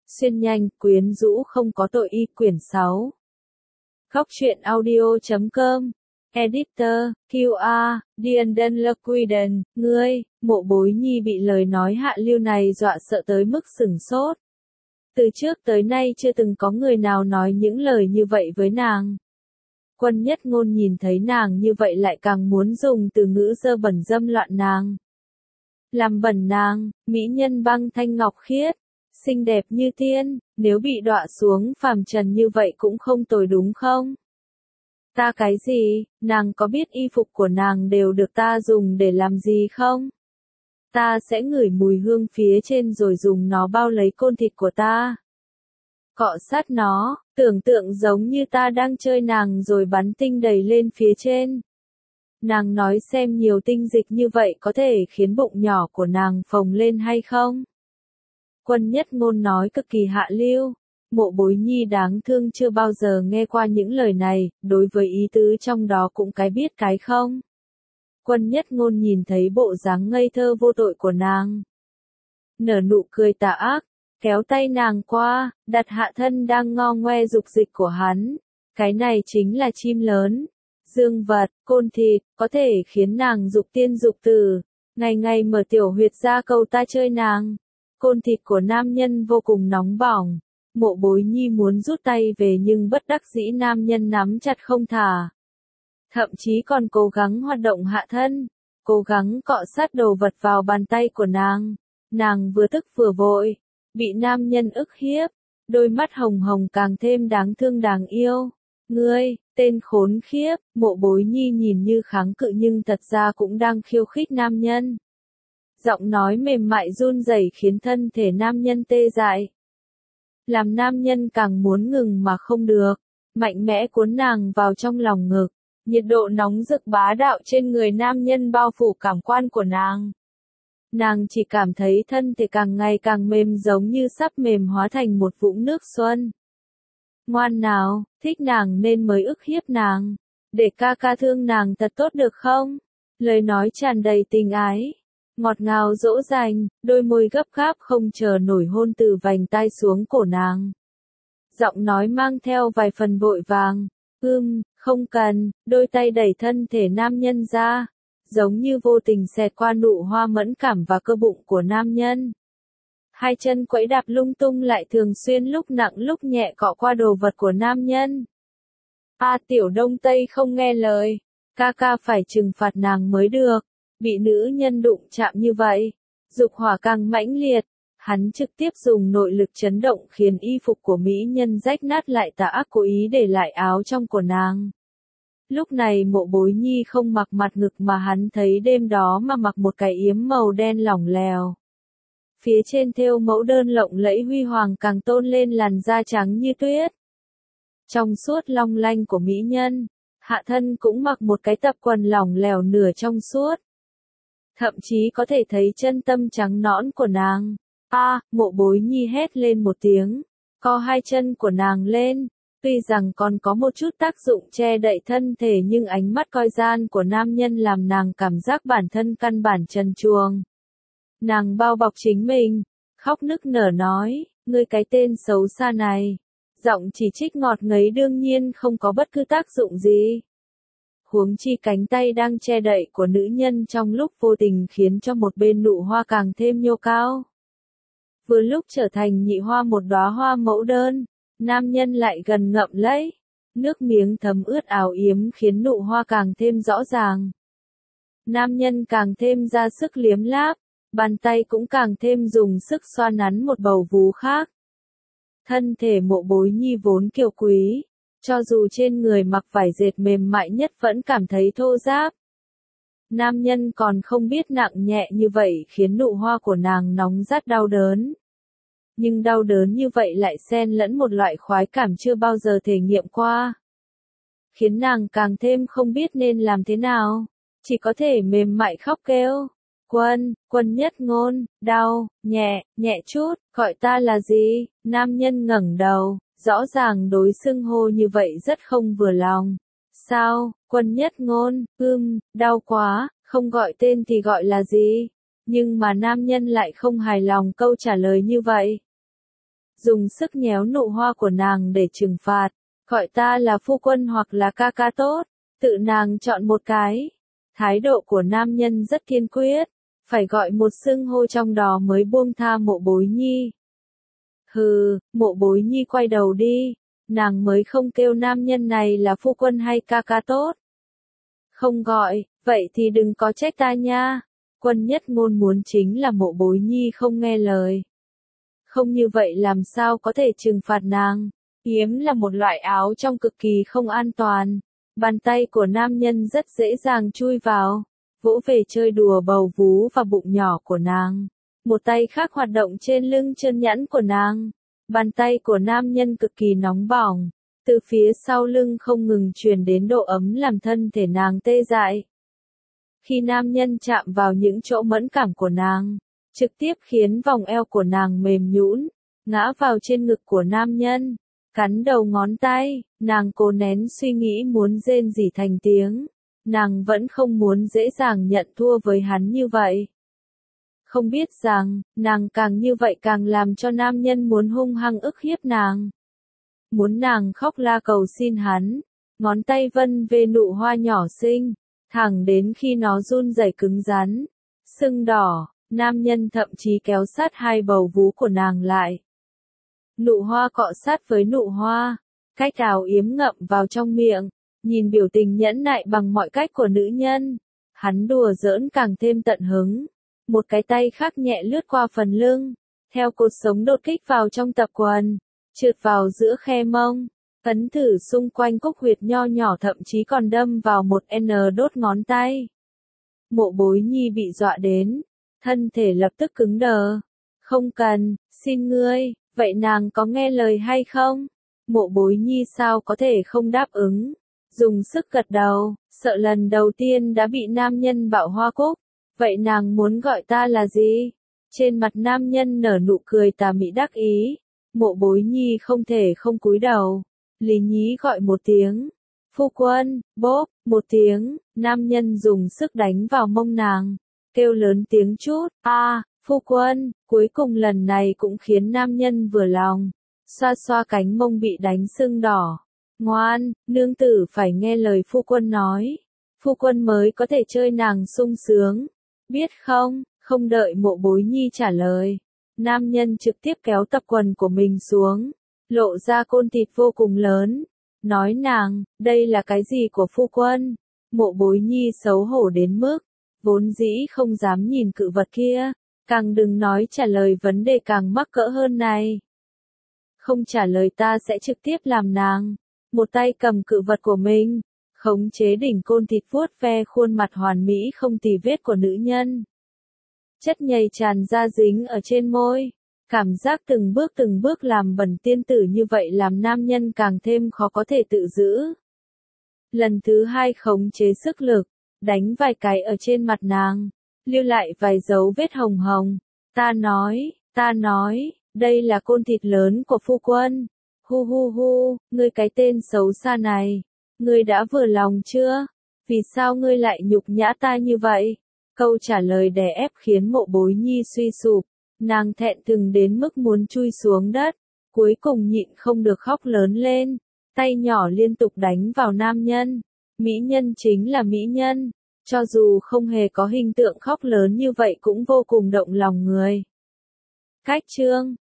Xuyên nhanh, quyến rũ không có tội y quyển 6. Góc truyện audio.com. Editor, QR, Dienden Lequiden, ngươi, Mộ Bối Nhi bị lời nói hạ lưu này dọa sợ tới mức sửng sốt. Từ trước tới nay chưa từng có người nào nói những lời như vậy với nàng. Quân Nhất Ngôn nhìn thấy nàng như vậy lại càng muốn dùng từ ngữ dơ bẩn dâm loạn nàng. Làm bẩn nàng, mỹ nhân băng thanh ngọc khiết, xinh đẹp như tiên, nếu bị đọa xuống phàm trần như vậy cũng không tồi đúng không? Ta cái gì, nàng có biết y phục của nàng đều được ta dùng để làm gì không? Ta sẽ ngửi mùi hương phía trên rồi dùng nó bao lấy côn thịt của ta. Cọ sát nó, tưởng tượng giống như ta đang chơi nàng rồi bắn tinh đầy lên phía trên. Nàng nói xem nhiều tinh dịch như vậy có thể khiến bụng nhỏ của nàng phồng lên hay không? Quân Nhất Ngôn nói cực kỳ hạ lưu. Mộ Bối Nhi đáng thương chưa bao giờ nghe qua những lời này, đối với ý tứ trong đó cũng cái biết cái không. Quân Nhất Ngôn nhìn thấy bộ dáng ngây thơ vô tội của nàng. Nở nụ cười tà ác, kéo tay nàng qua, đặt hạ thân đang ngo ngoe dục dịch của hắn. Cái này chính là chim lớn, dương vật, côn thịt, có thể khiến nàng dục tiên dục tử. Ngày ngày mở tiểu huyệt ra cầu ta chơi nàng. Côn thịt của nam nhân vô cùng nóng bỏng. Mộ Bối Nhi muốn rút tay về nhưng bất đắc dĩ nam nhân nắm chặt không thả. Thậm chí còn cố gắng hoạt động hạ thân, cố gắng cọ sát đồ vật vào bàn tay của nàng. Nàng vừa tức vừa vội, bị nam nhân ức hiếp, đôi mắt hồng hồng càng thêm đáng thương đáng yêu. Ngươi, tên khốn khiếp, Mộ Bối Nhi nhìn như kháng cự nhưng thật ra cũng đang khiêu khích nam nhân. Giọng nói mềm mại run rẩy khiến thân thể nam nhân tê dại. Làm nam nhân càng muốn ngừng mà không được, mạnh mẽ cuốn nàng vào trong lòng ngực, nhiệt độ nóng rực bá đạo trên người nam nhân bao phủ cảm quan của nàng. Nàng chỉ cảm thấy thân thể càng ngày càng mềm giống như sắp mềm hóa thành một vũng nước xuân. Ngoan nào, thích nàng nên mới ức hiếp nàng, để ca ca thương nàng thật tốt được không? Lời nói tràn đầy tình ái. Ngọt ngào dỗ dành, đôi môi gấp gáp không chờ nổi hôn từ vành tai xuống cổ nàng. Giọng nói mang theo vài phần vội vàng, không cần, đôi tay đẩy thân thể nam nhân ra, giống như vô tình xẹt qua nụ hoa mẫn cảm và cơ bụng của nam nhân. Hai chân quẫy đạp lung tung lại thường xuyên lúc nặng lúc nhẹ cọ qua đồ vật của nam nhân. Tiểu Đông Tây không nghe lời, ca ca phải trừng phạt nàng mới được. Bị nữ nhân đụng chạm như vậy, dục hỏa càng mãnh liệt, hắn trực tiếp dùng nội lực chấn động khiến y phục của mỹ nhân rách nát lại tà ác cố ý để lại áo trong của nàng. Lúc này Mộ Bối Nhi không mặc mặt ngực mà hắn thấy đêm đó mà mặc một cái yếm màu đen lỏng lèo. Phía trên thêu mẫu đơn lộng lẫy huy hoàng càng tôn lên làn da trắng như tuyết. Trong suốt long lanh của mỹ nhân, hạ thân cũng mặc một cái tập quần lỏng lẻo nửa trong suốt. Thậm chí có thể thấy chân tâm trắng nõn của nàng. Mộ Bối Nhi hét lên một tiếng, co hai chân của nàng lên. Tuy rằng còn có một chút tác dụng che đậy thân thể nhưng ánh mắt coi gian của nam nhân làm nàng cảm giác bản thân căn bản trần truồng. Nàng bao bọc chính mình, khóc nức nở nói, ngươi cái tên xấu xa này. Giọng chỉ trích ngọt ngấy đương nhiên không có bất cứ tác dụng gì. Huống chi cánh tay đang che đậy của nữ nhân trong lúc vô tình khiến cho một bên nụ hoa càng thêm nhô cao. Vừa lúc trở thành nhị hoa một đóa hoa mẫu đơn, nam nhân lại gần ngậm lấy, nước miếng thấm ướt áo yếm khiến nụ hoa càng thêm rõ ràng. Nam nhân càng thêm ra sức liếm láp, bàn tay cũng càng thêm dùng sức xoa nắn một bầu vú khác. Thân thể Mộ Bối Nhi vốn kiều quý, cho dù trên người mặc vải dệt mềm mại nhất vẫn cảm thấy thô ráp. Nam nhân còn không biết nặng nhẹ như vậy khiến nụ hoa của nàng nóng rát đau đớn. Nhưng đau đớn như vậy lại xen lẫn một loại khoái cảm chưa bao giờ thể nghiệm qua. Khiến nàng càng thêm không biết nên làm thế nào, chỉ có thể mềm mại khóc kêu. Quân Nhất Ngôn, đau, nhẹ chút, gọi ta là gì? Nam nhân ngẩng đầu. Rõ ràng đối xưng hô như vậy rất không vừa lòng. Sao, Quân Nhất Ngôn, đau quá, không gọi tên thì gọi là gì? Nhưng mà nam nhân lại không hài lòng câu trả lời như vậy. dùng sức nhéo nụ hoa của nàng để trừng phạt, gọi ta là phu quân hoặc là ca ca tốt, tự nàng chọn một cái. Thái độ của nam nhân rất kiên quyết, phải gọi một xưng hô trong đó mới buông tha Mộ Bối Nhi. Hừ, Mộ Bối Nhi quay đầu đi, nàng mới không kêu nam nhân này là phu quân hay ca ca tốt. Không gọi, vậy thì đừng có trách ta nha. Quân Nhất Ngôn muốn chính là Mộ Bối Nhi không nghe lời. Không như vậy làm sao có thể trừng phạt nàng. Yếm là một loại áo trong cực kỳ không an toàn. Bàn tay của nam nhân rất dễ dàng chui vào, vỗ về chơi đùa bầu vú và bụng nhỏ của nàng. Một tay khác hoạt động trên lưng chân nhẵn của nàng. Bàn tay của nam nhân cực kỳ nóng bỏng, từ phía sau lưng không ngừng truyền đến độ ấm làm thân thể nàng tê dại. Khi nam nhân chạm vào những chỗ mẫn cảm của nàng, trực tiếp khiến vòng eo của nàng mềm nhũn, ngã vào trên ngực của nam nhân, cắn đầu ngón tay, nàng cố nén suy nghĩ muốn rên rỉ thành tiếng. Nàng vẫn không muốn dễ dàng nhận thua với hắn như vậy. Không biết rằng, nàng càng như vậy càng làm cho nam nhân muốn hung hăng ức hiếp nàng. Muốn nàng khóc la cầu xin hắn, ngón tay vân về nụ hoa nhỏ xinh, thẳng đến khi nó run rẩy cứng rắn, sưng đỏ, nam nhân thậm chí kéo sát hai bầu vú của nàng lại. Nụ hoa cọ sát với nụ hoa, cách áo yếm ngậm vào trong miệng, nhìn biểu tình nhẫn nại bằng mọi cách của nữ nhân, hắn đùa giỡn càng thêm tận hứng. Một cái tay khác nhẹ lướt qua phần lưng, theo cột sống đột kích vào trong tập quần, trượt vào giữa khe mông, ấn thử xung quanh cúc huyệt nho nhỏ thậm chí còn đâm vào một đốt ngón tay. Mộ Bối Nhi bị dọa đến, thân thể lập tức cứng đờ. Không cần, xin ngươi, vậy nàng có nghe lời hay không? Mộ Bối Nhi sao có thể không đáp ứng, dùng sức gật đầu, sợ lần đầu tiên đã bị nam nhân bạo hoa cúc. Vậy nàng muốn gọi ta là gì? Trên mặt nam nhân nở nụ cười tà mị đắc ý. Mộ Bối Nhi không thể không cúi đầu. Lý nhí gọi một tiếng. Phu quân, bốp, một tiếng, nam nhân dùng sức đánh vào mông nàng. Kêu lớn tiếng chút, phu quân, cuối cùng lần này cũng khiến nam nhân vừa lòng. Xoa xoa cánh mông bị đánh sưng đỏ. Ngoan, nương tử phải nghe lời phu quân nói. Phu quân mới có thể chơi nàng sung sướng. Biết không, không đợi Mộ Bối Nhi trả lời. Nam nhân trực tiếp kéo tập quần của mình xuống, lộ ra côn thịt vô cùng lớn. Nói nàng, đây là cái gì của phu quân? Mộ Bối Nhi xấu hổ đến mức, vốn dĩ không dám nhìn cự vật kia, càng đừng nói trả lời vấn đề càng mắc cỡ hơn này. Không trả lời ta sẽ trực tiếp làm nàng. Một tay cầm cự vật của mình, khống chế đỉnh côn thịt vuốt ve khuôn mặt hoàn mỹ không tì vết của nữ nhân. Chất nhầy tràn ra dính ở trên môi. Cảm giác từng bước làm bẩn tiên tử như vậy làm nam nhân càng thêm khó có thể tự giữ. Lần thứ hai khống chế sức lực, đánh vài cái ở trên mặt nàng, lưu lại vài dấu vết hồng hồng. Ta nói, đây là côn thịt lớn của phu quân. Hu hu hu, ngươi cái tên xấu xa này. Ngươi đã vừa lòng chưa? Vì sao ngươi lại nhục nhã ta như vậy? Câu trả lời đè ép khiến Mộ Bối Nhi suy sụp. Nàng thẹn thùng đến mức muốn chui xuống đất. Cuối cùng nhịn không được khóc lớn lên. Tay nhỏ liên tục đánh vào nam nhân. Mỹ nhân chính là mỹ nhân. Cho dù không hề có hình tượng khóc lớn như vậy cũng vô cùng động lòng người. Cách chương